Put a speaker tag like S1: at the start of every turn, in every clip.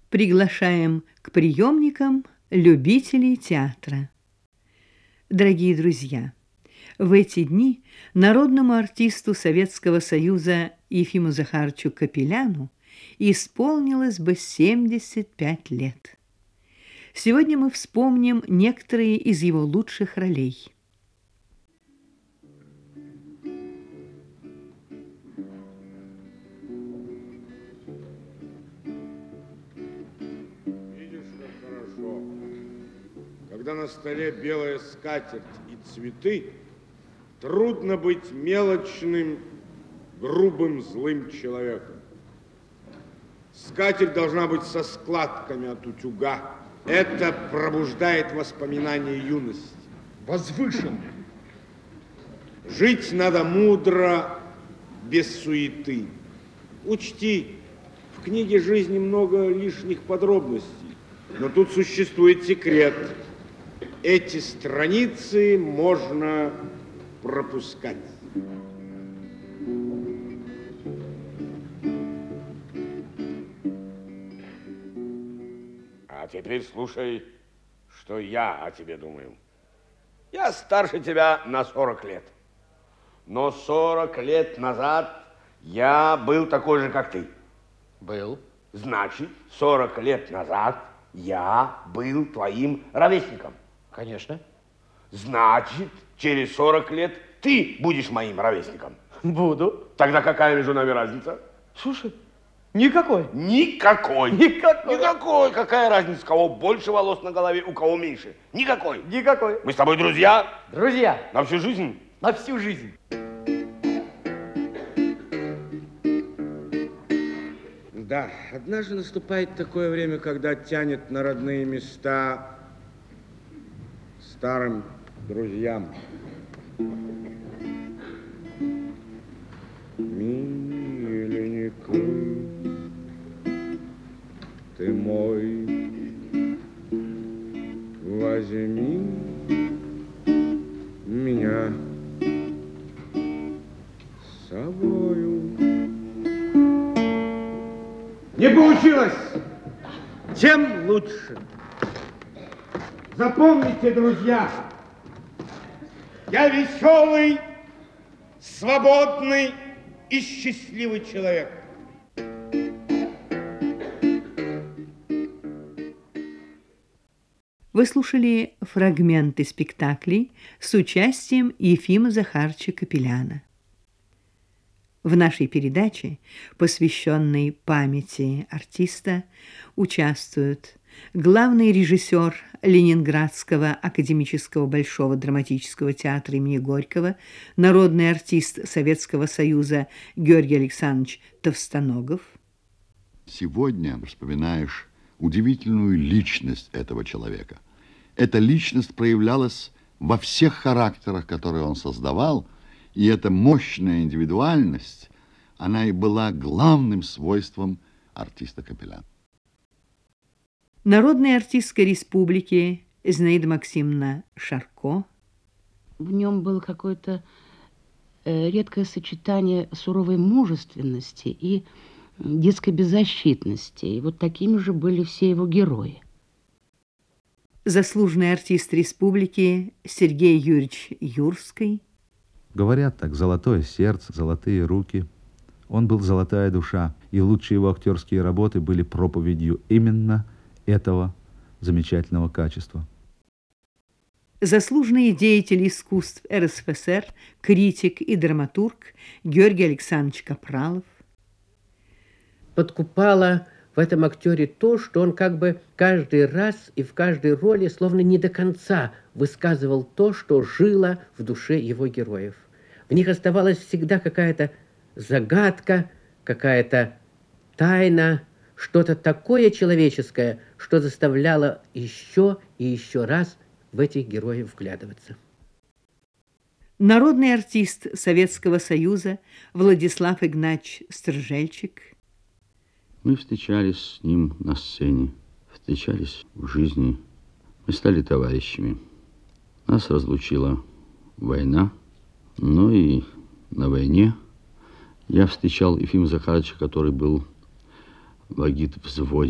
S1: Приглашаем к приемникам любителей театра. Дорогие друзья, в эти дни народному артисту Советского Союза Ефиму Захаровичу Капеляну исполнилось бы 75 лет. Сегодня мы вспомним некоторые из его лучших ролей.
S2: Когда на столе белая скатерть и цветы, трудно быть мелочным, грубым, злым человеком. Скатерть должна быть со складками от утюга. Это пробуждает воспоминания юности.
S3: Возвышенно.
S2: Жить надо мудро, без суеты. Учти, в книге жизни много лишних подробностей, но тут существует секрет. Эти страницы можно пропускать.
S4: А теперь слушай, что я о тебе думаю. Я старше тебя на 40 лет. Но 40 лет назад я был такой же, как ты.
S3: Был.
S4: Значит, 40 лет назад я был твоим ровесником.
S3: Конечно.
S4: Значит, через 40 лет ты будешь моим ровесником.
S3: Буду.
S4: Тогда какая между нами разница?
S3: Слушай, никакой.
S4: Никакой.
S3: Никакой.
S4: Никакой. Какая разница, у кого больше волос на голове, у кого меньше? Никакой.
S3: Никакой.
S4: Мы с тобой друзья.
S3: Друзья.
S4: На всю жизнь.
S3: На всю жизнь.
S2: Да, однажды наступает такое время, когда тянет на родные места старым друзьям. Миленький, ты мой, возьми меня с собою. Не получилось! Тем лучше. Запомните, друзья, я веселый, свободный и счастливый человек.
S1: Вы слушали фрагменты спектаклей с участием Ефима Захаровича Капеляна. В нашей передаче, посвященной памяти артиста, участвуют главный режиссер Ленинградского академического Большого драматического театра имени Горького, народный артист Советского Союза Георгий Александрович Товстоногов.
S5: Сегодня вспоминаешь удивительную личность этого человека. Эта личность проявлялась во всех характерах, которые он создавал, и эта мощная индивидуальность, она и была главным свойством артиста Капеляна.
S1: Народная артистка республики Зинаида Максимовна Шарко.
S6: В нем было какое-то редкое сочетание суровой мужественности и детской беззащитности. И вот такими же были все его герои.
S1: Заслуженный артист республики Сергей Юрьевич Юрский.
S7: Говорят так: золотое сердце, золотые руки. Он был золотая душа, и лучшие его актерские работы были проповедью именно этого замечательного качества.
S1: Заслуженный деятель искусств РСФСР, критик и драматург Георгий Александрович Капралов.
S8: Подкупало в этом актере то, что он как бы каждый раз и в каждой роли словно не до конца высказывал то, что жило в душе его героев. В них оставалась всегда какая-то загадка, какая-то тайна, что-то такое человеческое, что заставляло еще и еще раз в этих героев вглядываться.
S1: Народный артист Советского Союза Владислав Игнатьевич Стржельчик.
S9: Мы встречались с ним на сцене, встречались в жизни. Мы стали товарищами. Нас разлучила война, но и на войне я встречал Ефима Захаровича, который был в агитвзводе при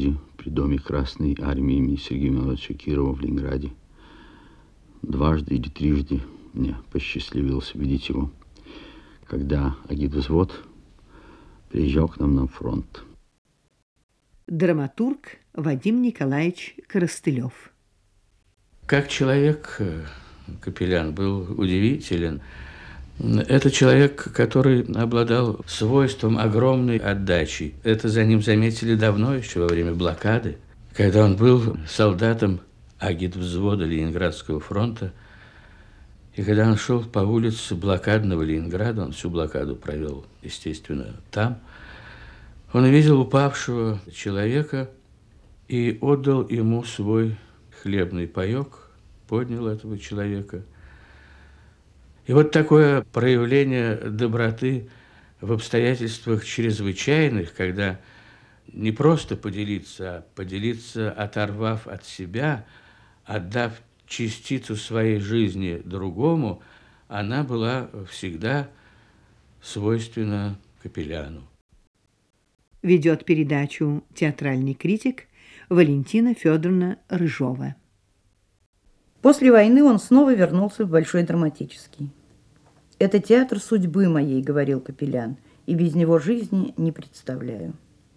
S9: при доме Красной Армии имени Сергея Михайловича Кирова в Ленинграде. Дважды или трижды мне посчастливилось видеть его, когда агитвзвод приезжал к нам на фронт.
S1: Драматург Вадим Николаевич Коростылев.
S10: Как человек, Капелян был удивителен. Это человек, который обладал свойством огромной отдачи. Это за ним заметили давно, еще во время блокады, когда он был солдатом агитвзвода Ленинградского фронта. И когда он шел по улице блокадного Ленинграда, он всю блокаду провел, естественно, там, он увидел упавшего человека и отдал ему свой хлебный паёк, поднял этого человека. И вот такое проявление доброты в обстоятельствах чрезвычайных, когда не просто поделиться, а поделиться, оторвав от себя, отдав частицу своей жизни другому, она была всегда свойственна Капеляну.
S1: Ведет передачу театральный критик Валентина Федоровна Рыжова.
S11: После войны он снова вернулся в Большой драматический. «Это театр судьбы моей», — говорил Капелян, «и без него жизни не представляю».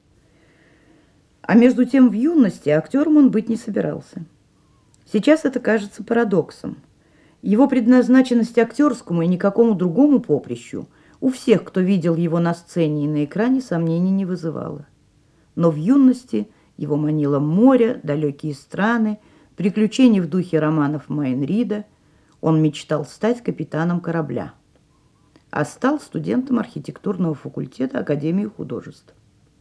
S11: А между тем в юности актером он быть не собирался. Сейчас это кажется парадоксом. Его предназначенность актерскому и никакому другому поприщу у всех, кто видел его на сцене и на экране, сомнений не вызывала. Но в юности его манило море, далекие страны, приключения в духе романов Мейнрида. Он мечтал стать капитаном корабля, а стал студентом архитектурного факультета Академии художеств.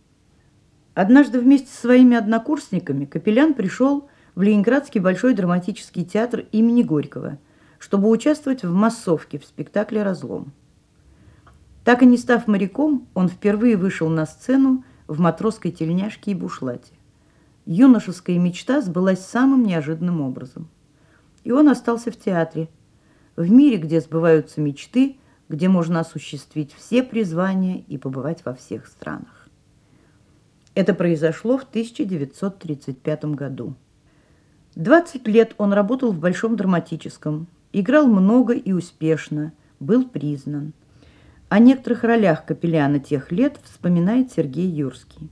S11: Однажды вместе со своими однокурсниками Капелян пришел в Ленинградский Большой драматический театр имени Горького, чтобы участвовать в массовке в спектакле «Разлом». Так и не став моряком, он впервые вышел на сцену в матросской тельняшке и бушлате. Юношеская мечта сбылась самым неожиданным образом. И он остался в театре, в мире, где сбываются мечты, где можно осуществить все призвания и побывать во всех странах. Это произошло в 1935 году. 20 лет он работал в Большом драматическом, играл много и успешно, был признан. О некоторых ролях Капеляна тех лет вспоминает Сергей Юрский.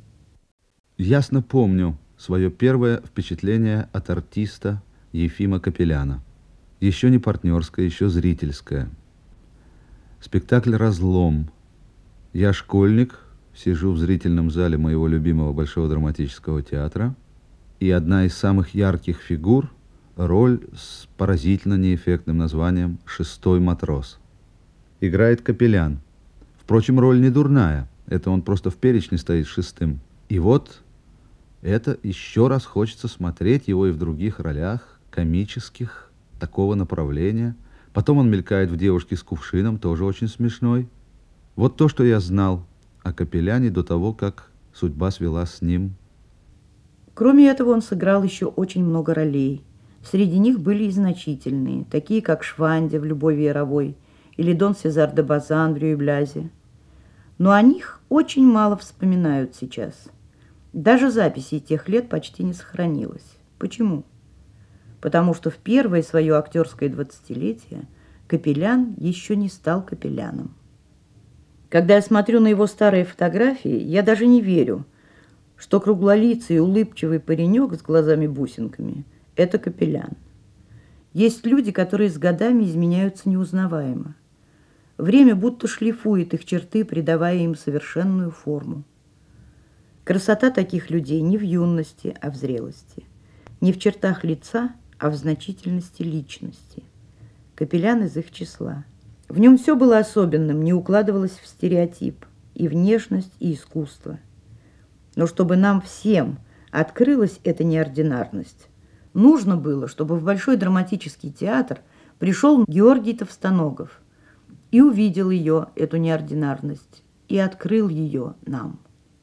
S7: Ясно помню свое первое впечатление от артиста Ефима Капеляна. Еще не партнерское, еще зрительское. Спектакль «Разлом». Я школьник, сижу в зрительном зале моего любимого Большого драматического театра, и одна из самых ярких фигур – роль с поразительно неэффектным названием «Шестой матрос». Играет Капелян. Впрочем, роль не дурная, это он просто в перечне стоит шестым. И вот это еще раз хочется смотреть его и в других ролях, комических, такого направления. Потом он мелькает в «Девушке с кувшином», тоже очень смешной. Вот то, что я знал о Капеляне до того, как судьба свела с ним.
S11: Кроме этого, он сыграл еще очень много ролей. Среди них были и значительные, такие как Швандя в «Любови Яровой» или Дон Сезар де Базан в «Рюйблязе». Но о них очень мало вспоминают сейчас. Даже записей тех лет почти не сохранилось. Почему? Потому что в первое свое актерское 20-летие Капелян еще не стал Капеляном. Когда я смотрю на его старые фотографии, я даже не верю, что круглолицый улыбчивый паренек с глазами-бусинками – это Капелян. Есть люди, которые с годами изменяются неузнаваемо. Время будто шлифует их черты, придавая им совершенную форму. Красота таких людей не в юности, а в зрелости. Не в чертах лица, а в значительности личности. Капелян из их числа. В нем все было особенным, не укладывалось в стереотип. И внешность, и искусство. Но чтобы нам всем открылась эта неординарность, нужно было, чтобы в Большой драматический театр пришел Георгий Товстоногов и увидел ее, эту неординарность, и открыл ее нам.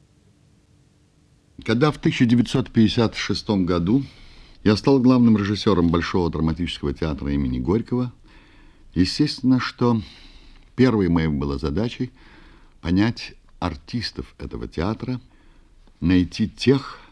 S5: Когда в 1956 году я стал главным режиссером Большого драматического театра имени Горького, естественно, что первой моей была задачей понять артистов этого театра, найти тех,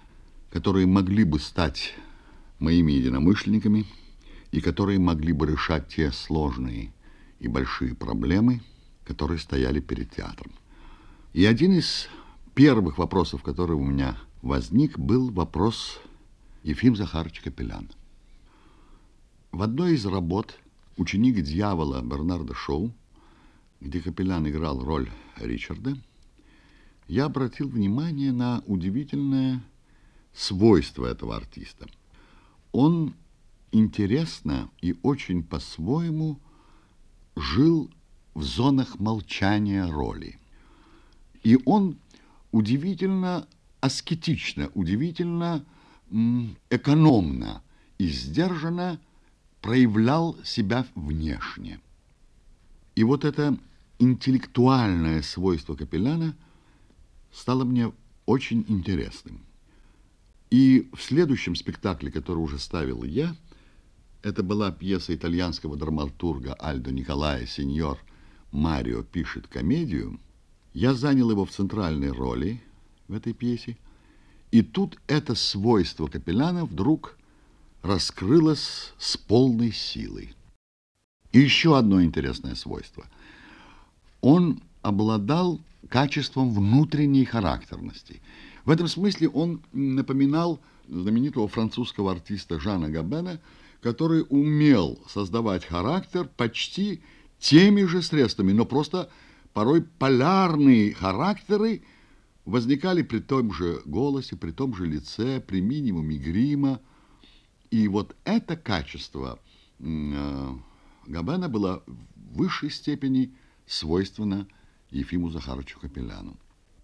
S5: которые могли бы стать моими единомышленниками и которые могли бы решать те сложные и большие проблемы, которые стояли перед театром. И один из первых вопросов, который у меня возник, был вопрос Ефим Захарович Капелян. В одной из работ «Ученик дьявола» Бернарда Шоу, где Капелян играл роль Ричарда, я обратил внимание на удивительное свойство этого артиста. Он интересно и очень по-своему жил в зонах молчания роли. И он удивительно аскетично, удивительно экономно и сдержанно проявлял себя внешне. И вот это интеллектуальное свойство Капеляна стало мне очень интересным. И в следующем спектакле, который уже ставил я, это была пьеса итальянского драматурга Альдо Николая «Сеньор Марио пишет комедию». Я занял его в центральной роли в этой пьесе. И тут это свойство Капеляна вдруг раскрылось с полной силой. И еще одно интересное свойство. Он обладал качеством внутренней характерности. В этом смысле он напоминал знаменитого французского артиста Жана Габена, который умел создавать характер почти теми же средствами, но просто порой полярные характеры возникали при том же голосе, при том же лице, при минимуме грима. И вот это качество Габена было в высшей степени свойственно Ефиму Захаровичу Капеляну.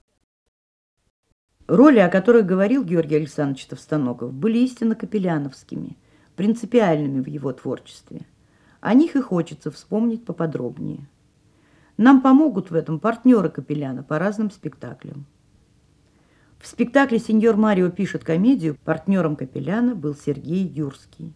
S11: Роли, о которых говорил Георгий Александрович Товстоногов, были истинно капеляновскими, принципиальными в его творчестве. О них и хочется вспомнить поподробнее. Нам помогут в этом партнеры Капеляна по разным спектаклям. В спектакле «Сеньор Марио пишет комедию» партнером Капеляна был Сергей Юрский.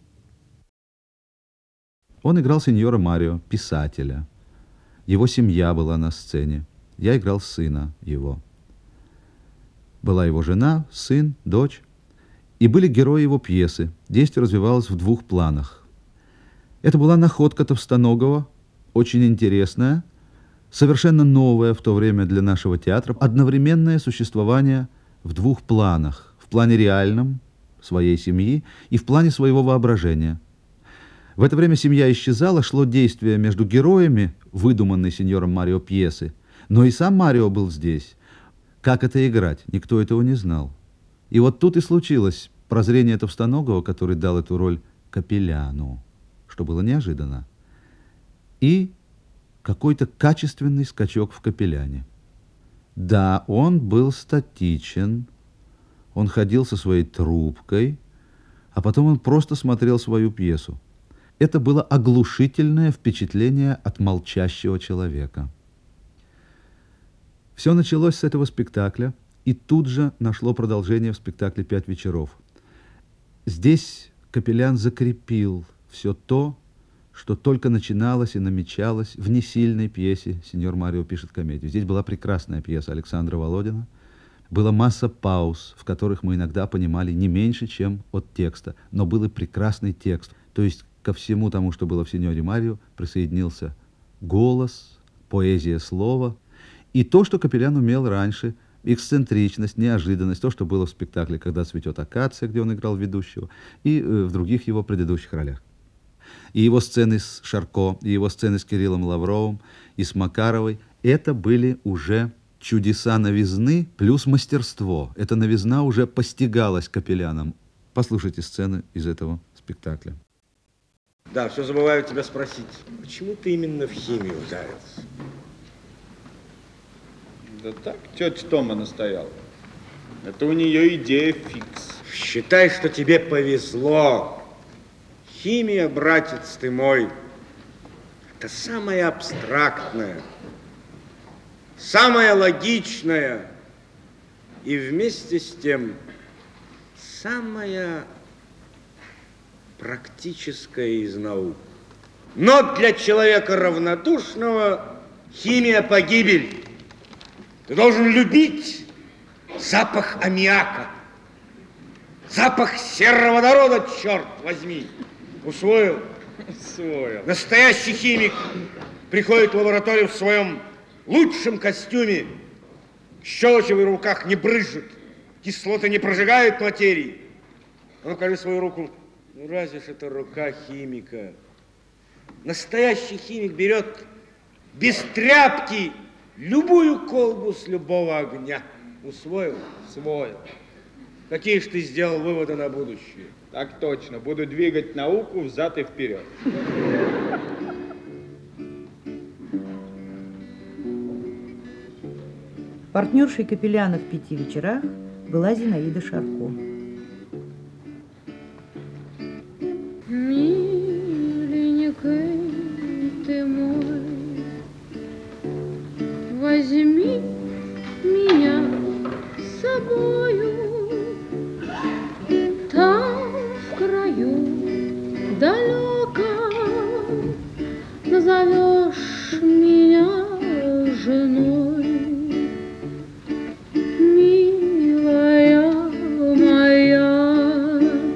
S7: Он играл сеньора Марио, писателя. Его семья была на сцене. Я играл сына его. Была его жена, сын, дочь. И были герои его пьесы. Действие развивалось в двух планах. Это была находка Товстоногова, очень интересная, совершенно новая в то время для нашего театра, одновременное существование в двух планах. В плане реальном, своей семьи, и в плане своего воображения. В это время семья исчезала, шло действие между героями, выдуманной сеньором Марио пьесы, но и сам Марио был здесь. Как это играть? Никто этого не знал. И вот тут и случилось прозрение Товстоногова, который дал эту роль Капеляну, что было неожиданно, и какой-то качественный скачок в Капеляне. Да, он был статичен, он ходил со своей трубкой, а потом он просто смотрел свою пьесу. Это было оглушительное впечатление от молчащего человека. Все началось с этого спектакля, и тут же нашло продолжение в спектакле «Пять вечеров». Здесь Капелян закрепил все то, что только начиналось и намечалось в несильной пьесе «Сеньор Марио пишет комедию». Здесь была прекрасная пьеса Александра Володина. Была масса пауз, в которых мы иногда понимали не меньше, чем от текста, но был и прекрасный текст. То есть ко всему тому, что было в «Сеньоре Марио», присоединился голос, поэзия слова и то, что Капелян умел раньше, эксцентричность, неожиданность, то, что было в спектакле «Когда цветет акация», где он играл ведущего, и в других его предыдущих ролях. И его сцены с Шарко, и его сцены с Кириллом Лавровым, и с Макаровой, это были уже чудеса новизны плюс мастерство. Эта новизна уже постигалась Капеляном. Послушайте сцены из этого спектакля.
S2: Да, все забываю тебя спросить, почему ты именно в химию ударился?
S12: Да так, тетя Тома настояла. Это у нее идея фикс.
S2: Считай, что тебе повезло. Химия, братец ты мой, это самое абстрактное, самое логичное и вместе с тем самое практическое из наук. Но для человека равнодушного химия погибель. Ты должен любить запах аммиака, Запах сероводорода, черт возьми. Усвоил?
S12: Усвоил.
S2: Настоящий химик приходит в лабораторию в своем лучшем костюме. Щелочи в руках не брызжут, кислоты не прожигают материи. А ну, покажи свою руку. Ну, разве ж это рука химика? Настоящий химик берет без тряпки любую колбу с любого огня. Усвоил?
S12: Усвоил.
S2: Какие ж ты сделал выводы на будущее?
S12: Так точно. Буду двигать науку взад и вперед.
S11: Партнершей Капеляна в 5 вечерах была Зинаида Шарко.
S13: Миленький ты мой, возьми меня с собою, там в краю далеком назовешь меня женой. Милая моя,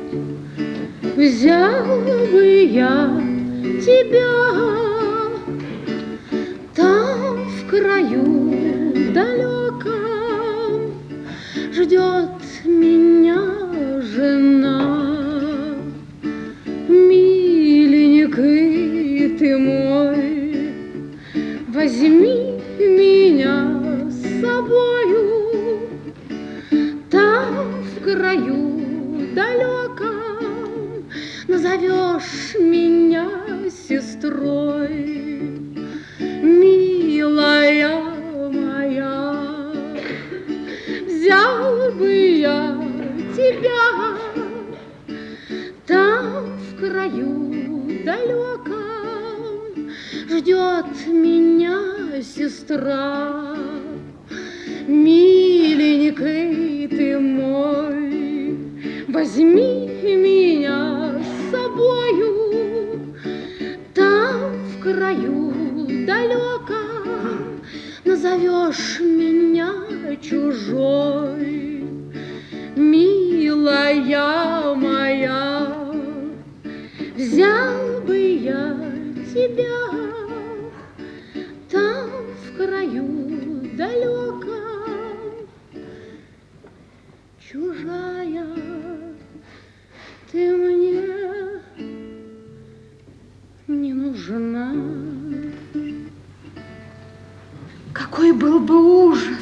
S13: взял бы я тебя там в краю далеком, ждет меня жена. Миленький ты мой, возьми меня с собою, там в краю далеком назовешь меня сестрой. Милая моя, взял бы я тебя там в краю далеком, ждет меня сестра. Миленький ты мой, возьми меня с собою, там в краю далеком назовешь меня чужой. Милая моя, взял бы я тебя там в краю далеком. Чужая ты мне не нужна. Какой был бы ужас,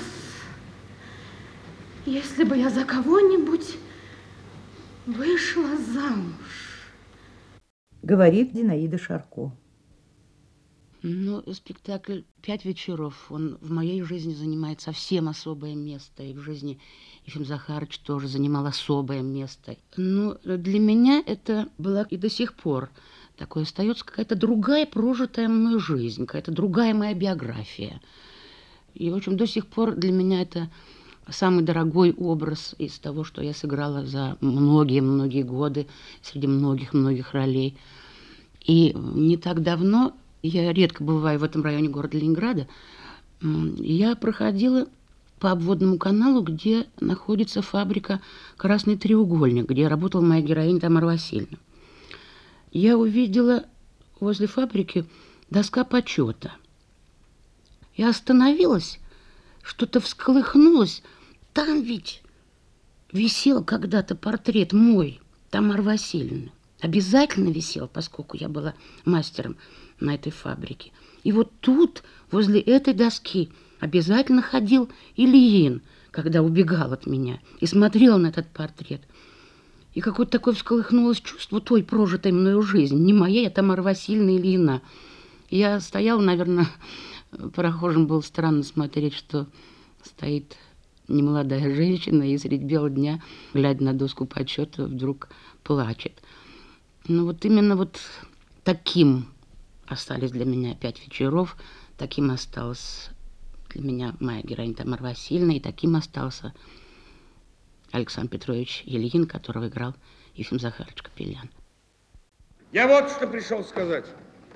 S13: если бы я за кого-нибудь вышла замуж.
S11: Говорит Зинаида Шарко.
S6: Ну, спектакль «5 вечеров», он в моей жизни занимает совсем особое место. И в жизни Ефим Захарович тоже занимал особое место. Но для меня это была и до сих пор такое остается какая-то другая прожитая мной жизнь, какая-то другая моя биография. И, в общем, до сих пор для меня это самый дорогой образ из того, что я сыграла за многие-многие годы среди многих-многих ролей. И не так давно, я редко бываю в этом районе города Ленинграда, я проходила по обводному каналу, где находится фабрика «Красный треугольник», где работала моя героиня Тамара Васильевна. Я увидела возле фабрики доска почета. Я остановилась, что-то всколыхнулось. Там ведь висел когда-то портрет мой, Тамары Васильевны. Обязательно висел, поскольку я была мастером на этой фабрике. И вот тут, возле этой доски, обязательно ходил Ильин, когда убегал от меня, и смотрел на этот портрет. И какое-то такое всколыхнулось чувство той прожитой мною жизни. Не моя, а Тамара Васильевна Ильина. Я стояла, наверное, прохожим было странно смотреть, что стоит немолодая женщина и средь бела дня, глядя на доску почета, вдруг плачет. Ну вот именно вот таким остались для меня 5 вечеров, таким осталась для меня моя героиня Тамара Васильевна, и таким остался Александр Петрович Ильин, которого играл Ефим Захарович Капелян.
S2: Я вот что пришел сказать.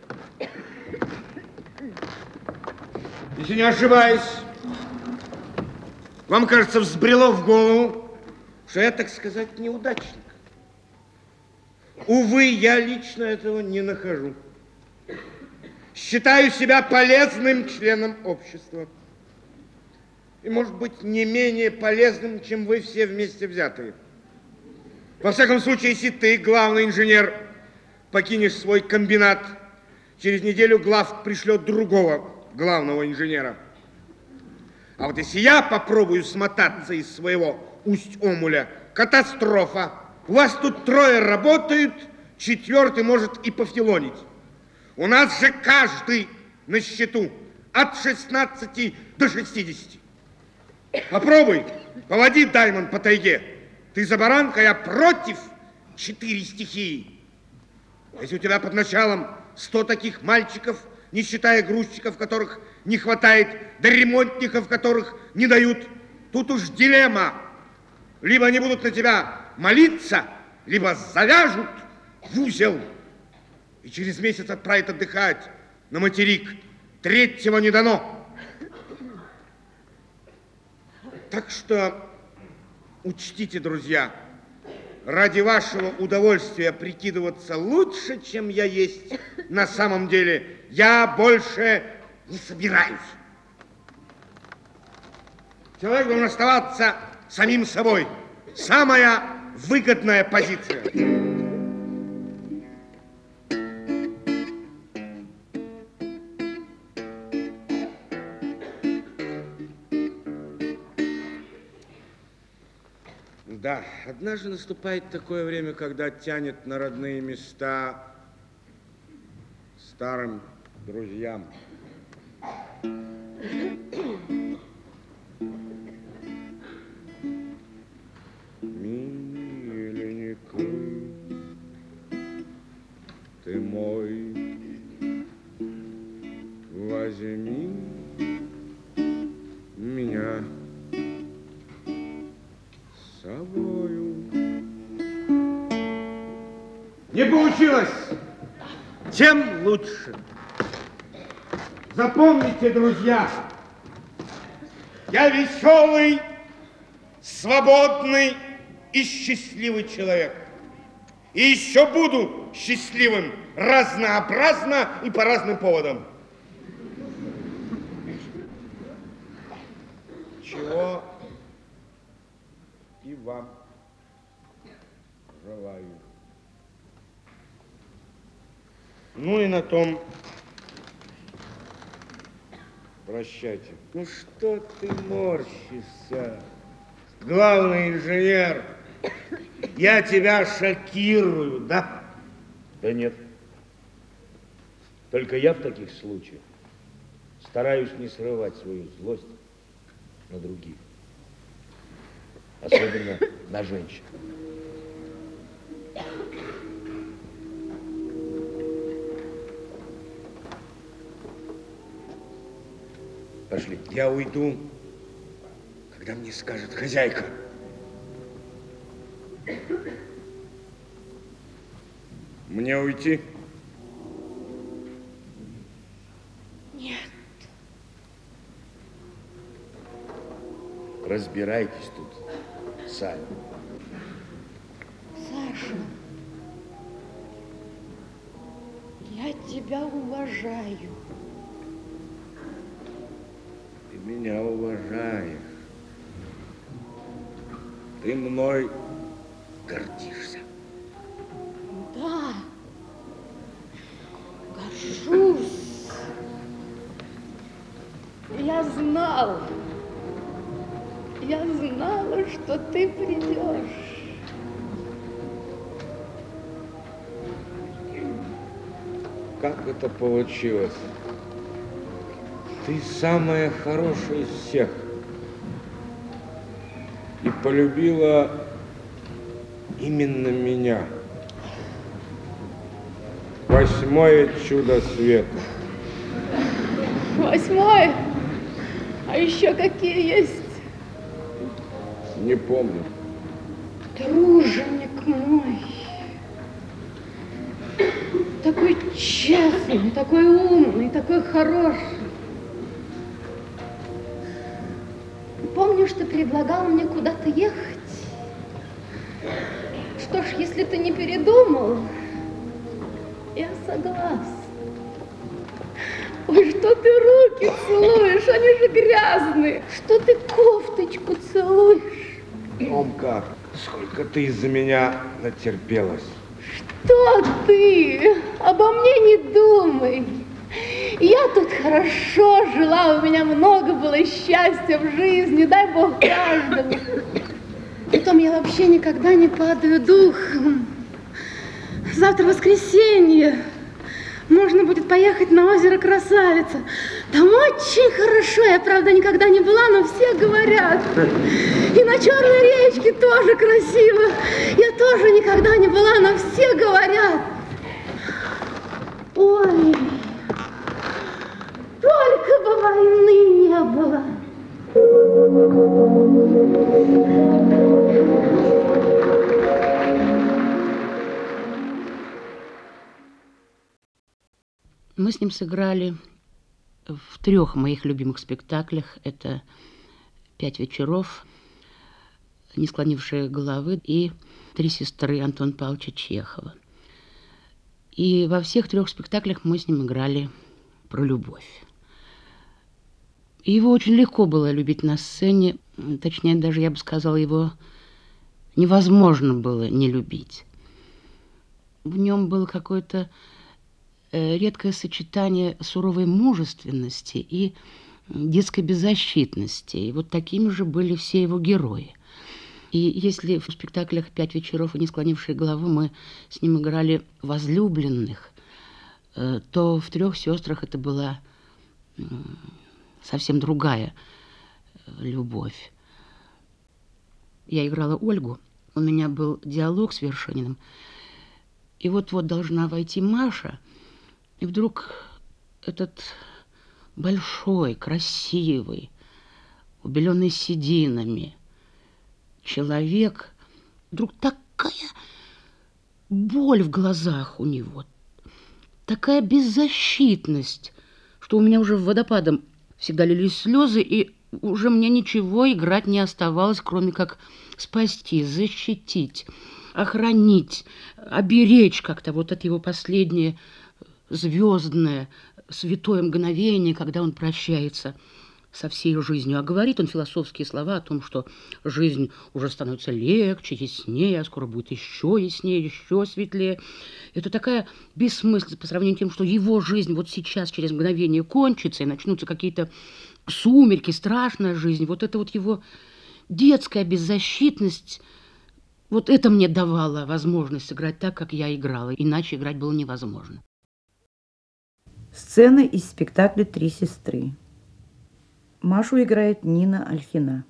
S2: Если не ошибаюсь, вам, кажется, взбрело в голову, что я, так сказать, неудачник. Увы, я лично этого не нахожу. Считаю себя полезным членом общества. И, может быть, не менее полезным, чем вы все вместе взятые. Во всяком случае, если ты, главный инженер, покинешь свой комбинат, через неделю глав пришлет другого главного инженера. А вот если я попробую смотаться из своего Усть-Омуля, катастрофа. У вас тут 3 работают, 4 может и повтелонить. У нас же каждый на счету от 16 до 60. Попробуй, поводи, Даймон, по тайге. Ты за баранка, я против 4 стихии. Если у тебя под началом 100 таких мальчиков, не считая грузчиков, которых не хватает, да ремонтников, которых не дают, тут уж дилемма. Либо они будут на тебя молиться, либо завяжут в узел и через месяц отправят отдыхать на материк. 3-го не дано. Так что учтите, друзья, ради вашего удовольствия прикидываться лучше, чем я есть, на самом деле я больше не собираюсь. Человек должен оставаться самим собой. Самая выгодная позиция. Да, однажды наступает такое время, когда тянет на родные места старым друзьям. Миленький, ты мой, возьми меня с собою. Не получилось, тем лучше. Запомните, друзья, я веселый, свободный и счастливый человек. И еще буду счастливым разнообразно и по разным поводам. Чего и вам желаю. Ну и на том прощайте. Ну что ты морщишься, главный инженер? Я тебя шокирую, да?
S4: Да нет. Только я в таких случаях стараюсь не срывать свою злость на других. Особенно на женщин.
S2: Пошли. Я уйду, когда мне скажет хозяйка. Мне уйти?
S13: Нет.
S4: Разбирайтесь тут сами.
S13: Саша, я тебя уважаю.
S2: Ты меня уважаешь. Ты мной гордишься.
S13: Да, горжусь. Я знала, что ты придешь.
S2: Как это получилось? Ты самая хорошая из всех. И полюбила именно меня. 8-е чудо света.
S13: 8-е? А еще какие есть?
S2: Не помню.
S13: Труженик мой. Такой честный, такой умный, такой хороший. Помню, что предлагал мне куда-то ехать. Что ж, если ты не передумал, я согласна. Ой, что ты руки целуешь, они же грязные. Что ты кофточку целуешь?
S2: Томка, сколько ты из-за меня натерпелась.
S13: Что ты? Обо мне не думай. Я тут хорошо жила, у меня много было счастья в жизни, дай Бог каждому. Потом я вообще никогда не падаю духом. Завтра воскресенье. Можно будет поехать на озеро Красавица. Там очень хорошо. Я, правда, никогда не была, но все говорят. И на Черной речке тоже красиво. Я тоже никогда не была, но все говорят. Ой, только бы войны не было.
S6: Мы с ним сыграли в 3 моих любимых спектаклях. Это «5 вечеров», «Не склонившие головы» и «Три сестры» Антона Павловича Чехова. И во всех 3 спектаклях мы с ним играли про любовь. И его очень легко было любить на сцене. Точнее, даже, я бы сказала, его невозможно было не любить. В нем было какое-то редкое сочетание суровой мужественности и детской беззащитности. И вот такими же были все его герои. И если в спектаклях «5 вечеров» и «Не склонившие головы» мы с ним играли возлюбленных, то в «Трех сестрах» это была совсем другая любовь. Я играла Ольгу, у меня был диалог с Вершининым, и вот-вот должна войти Маша, и вдруг этот большой, красивый, убеленный сединами человек, вдруг такая боль в глазах у него, такая беззащитность, что у меня уже водопадом всегда лились слезы, и уже мне ничего играть не оставалось, кроме как спасти, защитить, охранить, оберечь как-то вот это его последнее звездное, святое мгновение, когда он прощается со всей жизнью. А говорит он философские слова о том, что жизнь уже становится легче, яснее, а скоро будет еще яснее, еще светлее. Это такая бессмыслица по сравнению с тем, что его жизнь вот сейчас, через мгновение, кончится, и начнутся какие-то сумерки, страшная жизнь. Вот это вот его детская беззащитность, вот это мне давало возможность сыграть так, как я играла. Иначе играть было невозможно.
S11: Сцена из спектакля «Три сестры». Машу играет Нина Ольхина.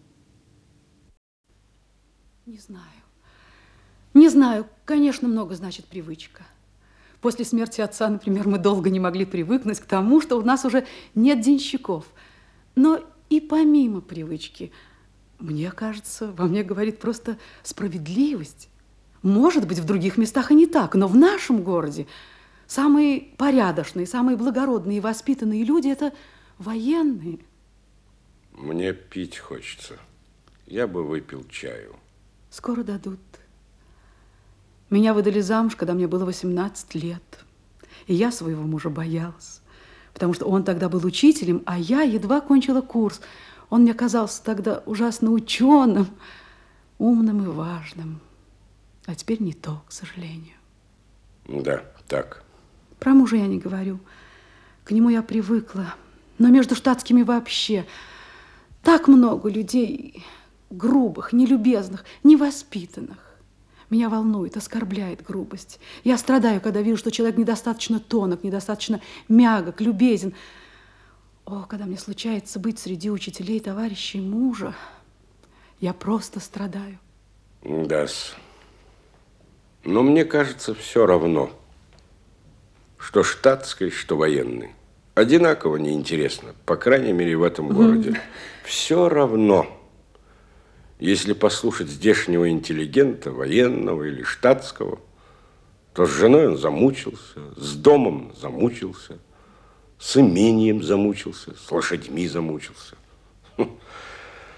S14: Не знаю. Не знаю. Конечно, много значит привычка. После смерти отца, например, мы долго не могли привыкнуть к тому, что у нас уже нет денщиков. Но и помимо привычки, мне кажется, во мне говорит просто справедливость. Может быть, в других местах и не так, но в нашем городе самые порядочные, самые благородные и воспитанные люди – это военные.
S4: Мне пить хочется. Я бы выпил чаю.
S14: Скоро дадут. Меня выдали замуж, когда мне было 18 лет. И я своего мужа боялась, потому что он тогда был учителем, а я едва кончила курс. Он мне казался тогда ужасно ученым, умным и важным. А теперь не то, к сожалению.
S4: Да, так.
S14: Про мужа я не говорю. К нему я привыкла. Но между штатскими вообще так много людей грубых, нелюбезных, невоспитанных. Меня волнует, оскорбляет грубость. Я страдаю, когда вижу, что человек недостаточно тонок, недостаточно мягок, любезен. О, когда мне случается быть среди учителей, товарищей мужа, я просто страдаю.
S4: Да-с. Но мне кажется, все равно, что штатский, что военный. Одинаково неинтересно, по крайней мере, в этом городе. Все равно. Если послушать здешнего интеллигента, военного или штатского, то с женой он замучился, с домом замучился, с имением замучился, с лошадьми замучился.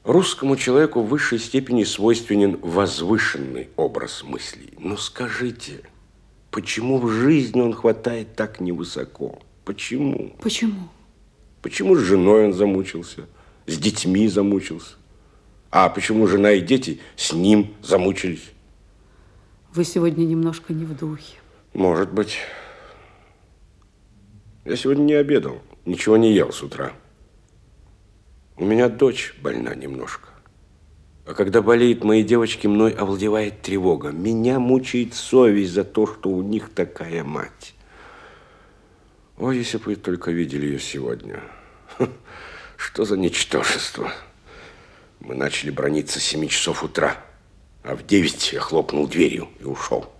S4: Русскому человеку в высшей степени свойственен возвышенный образ мыслей. Но скажите, почему в жизни он хватает так невысоко? Почему?
S14: Почему?
S4: Почему с женой он замучился, с детьми замучился? А почему жена и дети с ним замучились?
S14: Вы сегодня немножко не в духе.
S4: Может быть. Я сегодня не обедал, ничего не ел с утра. У меня дочь больна немножко. А когда болеет моей девочке, мной овладевает тревога. Меня мучает совесть за то, что у них такая мать. Ой, если бы вы только видели ее сегодня. Что за ничтожество. Мы начали браниться с 7 часов утра, а в 9 я хлопнул дверью и ушел.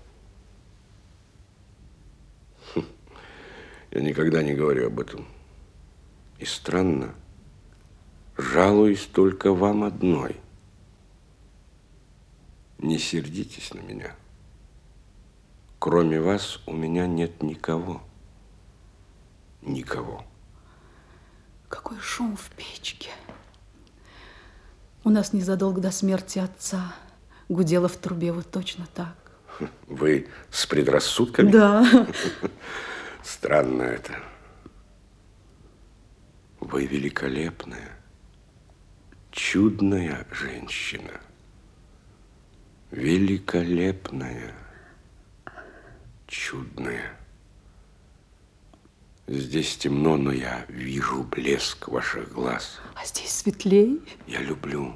S4: Я никогда не говорю об этом. И странно, жалуюсь только вам одной. Не сердитесь на меня. Кроме вас у меня нет никого. Никого.
S14: Какой шум в печке. У нас незадолго до смерти отца гудело в трубе вот точно так.
S4: Вы с предрассудками?
S14: Да.
S4: Странно это. Вы великолепная, чудная женщина. Великолепная, чудная. Здесь темно, но я вижу блеск ваших глаз.
S14: А здесь светлее.
S4: Я люблю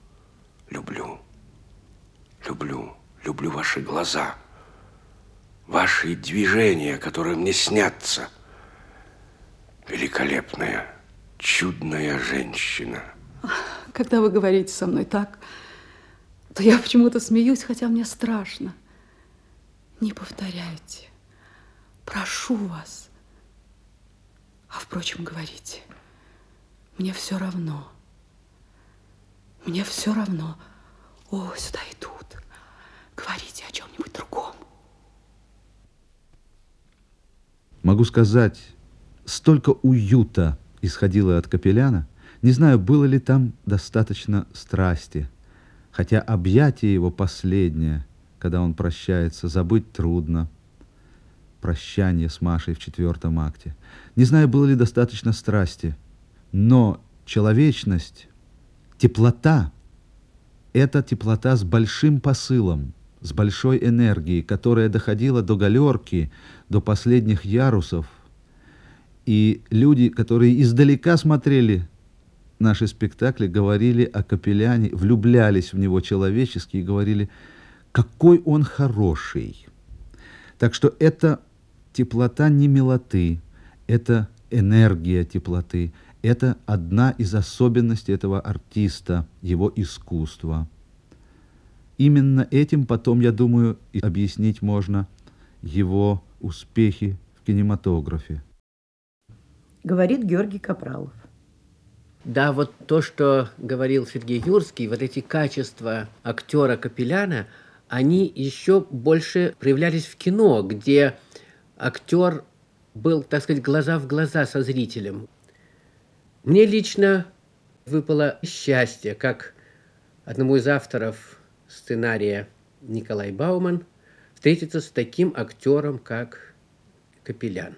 S4: ваши глаза. Ваши движения, которые мне снятся. Великолепная, чудная женщина.
S14: Когда вы говорите со мной так, то я почему-то смеюсь, хотя мне страшно. Не повторяйте. Прошу вас. А впрочем, говорите. Мне все равно. Мне все равно. О, сюда идут. Говорите о чем-нибудь другом.
S7: Могу сказать, столько уюта исходило от Капеляна. Не знаю, было ли там достаточно страсти. Хотя объятие его последнее, когда он прощается, забыть трудно. Прощание с Машей в 4-м акте. Не знаю, было ли достаточно страсти. Но человечность, теплота, это теплота с большим посылом, с большой энергией, которая доходила до галерки, до последних ярусов. И люди, которые издалека смотрели наши спектакли, говорили о Капеляне, влюблялись в него человечески и говорили, какой он хороший. Так что это теплота не милоты, это энергия теплоты. Это одна из особенностей этого артиста, его искусства. Именно этим потом, я думаю, и объяснить можно его успехи в кинематографе.
S11: Говорит Георгий Капралов.
S8: Да, вот то, что говорил Сергей Юрский, вот эти качества актера Капеляна, они еще больше проявлялись в кино, где актер был, так сказать, глаза в глаза со зрителем. Мне лично выпало счастье, как одному из авторов сценария Николай Бауман, встретиться с таким актером, как Капелян.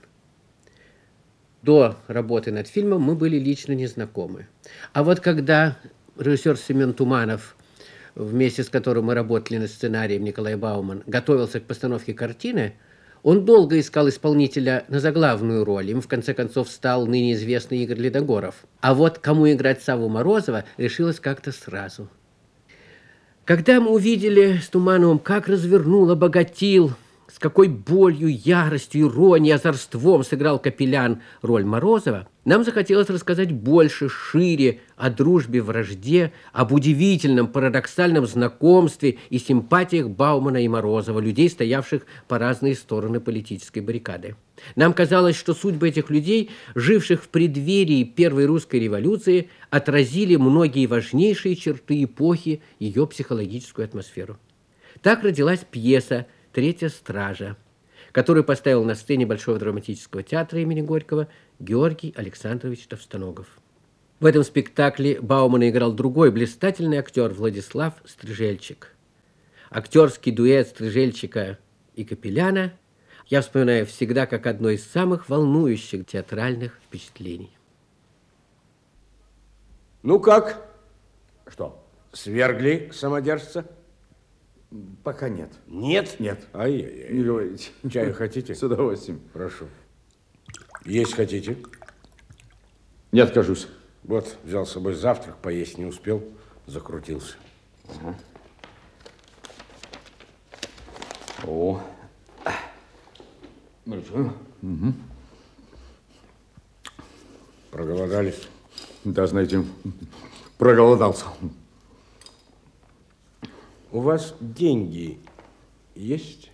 S8: До работы над фильмом мы были лично незнакомы. А вот когда режиссер Семен Туманов, вместе с которым мы работали над сценарием Николай Бауман, готовился к постановке картины, он долго искал исполнителя на заглавную роль. Им, в конце концов, стал ныне известный Игорь Ледогоров. А вот кому играть Савву Морозова, решилось как-то сразу. Когда мы увидели с Тумановым, как развернул, обогатил, с какой болью, яростью, иронией, озорством сыграл Капелян роль Морозова, нам захотелось рассказать больше, шире о дружбе, вражде, об удивительном, парадоксальном знакомстве и симпатиях Баумана и Морозова, людей, стоявших по разные стороны политической баррикады. Нам казалось, что судьбы этих людей, живших в преддверии Первой русской революции, отразили многие важнейшие черты эпохи, ее психологическую атмосферу. Так родилась пьеса «Третья стража», которую поставил на сцене Большого драматического театра имени Горького Георгий Александрович Товстоногов. В этом спектакле Баумана играл другой блистательный актер Владислав Стрижельчик. Актерский дуэт Стрижельчика и Капеляна я вспоминаю всегда как одно из самых волнующих театральных впечатлений.
S4: Ну как?
S3: Что?
S4: Свергли самодержца?
S3: Пока нет.
S4: Нет?
S3: Нет.
S4: Ай-яй-яй.
S3: Не говорите.
S4: Чаю хотите?
S3: С удовольствием.
S4: Прошу. Есть хотите?
S3: Не откажусь.
S4: Вот, взял с собой завтрак, поесть не успел, закрутился.
S3: Ага. О. Угу.
S4: Проголодались?
S3: Да, знаете, проголодался.
S4: У вас деньги есть?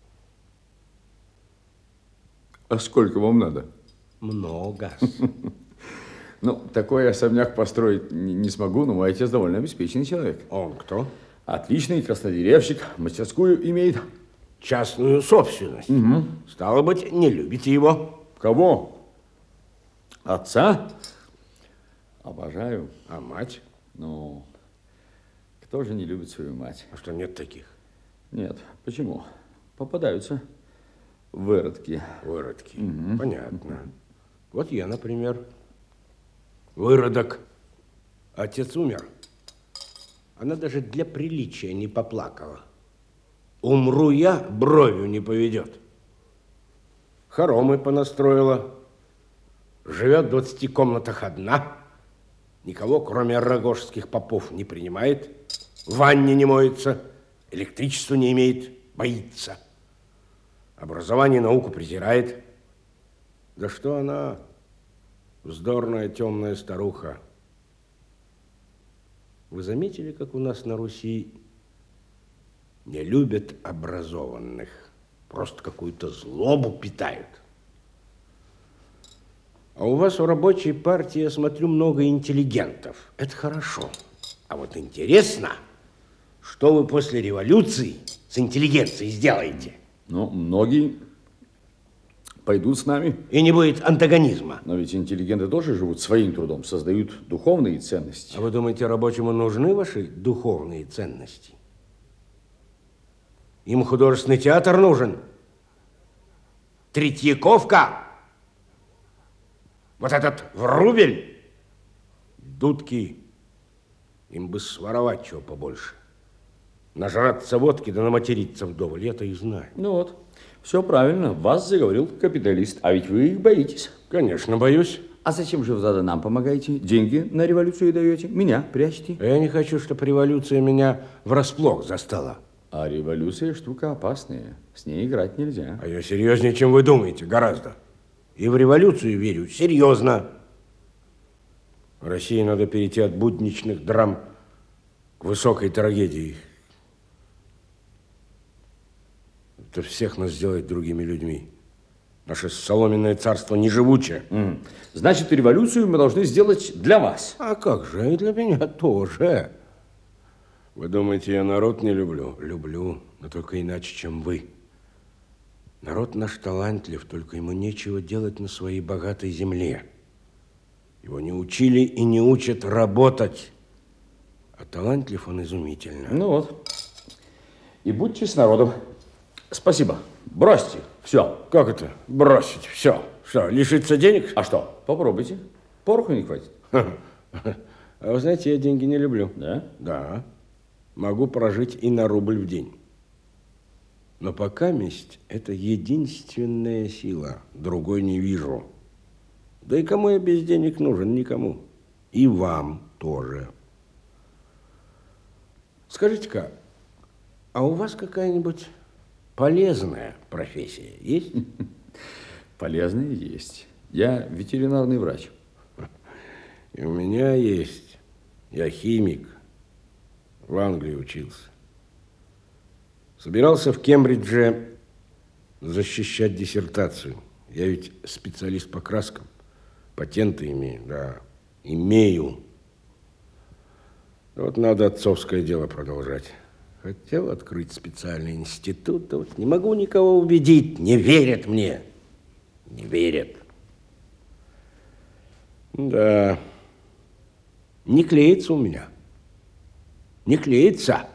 S3: А сколько вам надо?
S4: Много.
S3: Ну, такой особняк построить не смогу, но мой отец довольно обеспеченный человек.
S4: Он кто?
S3: Отличный краснодеревщик, мастерскую имеет.
S4: Частную собственность.
S3: Угу.
S4: Стало быть, не любите его.
S3: Кого? Отца? Обожаю.
S4: А мать?
S3: Ну, кто же не любит свою мать?
S4: А что, нет таких?
S3: Нет. Почему? Попадаются выродки.
S4: Выродки.
S3: Угу.
S4: Понятно. Вот я, например, выродок. Отец умер. Она даже для приличия не поплакала. Умру я, бровью не поведет. Хоромы понастроила. Живет в 20 комнатах одна. Никого, кроме рогожских попов, не принимает. В ванне не моется. Электричества не имеет. Боится. Образование и науку презирает. Да что она, вздорная темная старуха. Вы заметили, как у нас на Руси не любят образованных? Просто какую-то злобу питают. А у вас в рабочей партии, я смотрю, много интеллигентов. Это хорошо. А вот интересно, что вы после революции с интеллигенцией сделаете?
S3: Ну, многие пойдут с нами.
S4: И не будет антагонизма.
S3: Но ведь интеллигенты тоже живут своим трудом, создают духовные ценности.
S4: А вы думаете, рабочему нужны ваши духовные ценности? Им художественный театр нужен. Третьяковка. Вот этот Врубель. Дудки. Им бы своровать чего побольше. Нажраться водки, да наматериться вдоволь. Я-то и знаю.
S3: Ну вот, все правильно. Вас заговорил капиталист. А ведь вы их боитесь.
S4: Конечно, боюсь.
S3: А зачем же вы тогда нам помогаете? Деньги на революцию даете? Меня прячете?
S4: Я не хочу, чтобы революция меня врасплох застала.
S3: А революция штука опасная. С ней играть нельзя.
S4: А я серьезнее, чем вы думаете, гораздо. И в революцию верю серьезно. В России надо перейти от будничных драм к высокой трагедии. Это всех нас сделает другими людьми. Наше соломенное царство неживучее.
S3: Значит, революцию мы должны сделать для вас.
S4: А как же, и для меня тоже. Вы думаете, я народ не люблю? Люблю, но только иначе, чем вы. Народ наш талантлив, только ему нечего делать на своей богатой земле. Его не учили и не учат работать. А талантлив он изумительно.
S3: Ну вот. И будьте с народом. Спасибо. Бросьте. Все.
S4: Как это? Бросить? Все. Что, лишиться денег?
S3: А что? Попробуйте. Пороху не хватит.
S4: А вы знаете, я деньги не люблю.
S3: Да?
S4: Да. Могу прожить и на рубль в день. Но пока месть – это единственная сила. Другой не вижу. Да и кому я без денег нужен? Никому. И вам тоже. Скажите-ка, а у вас какая-нибудь полезная профессия есть?
S3: Полезная есть. Я ветеринарный врач.
S4: И у меня есть. Я химик. В Англии учился. Собирался в Кембридже защищать диссертацию. Я ведь специалист по краскам. Патенты имею, да. Имею. Вот надо отцовское дело продолжать. Хотел открыть специальный институт, да вот не могу никого убедить. Не верят мне. Не верят. Да. Не клеится у меня. Не клеится.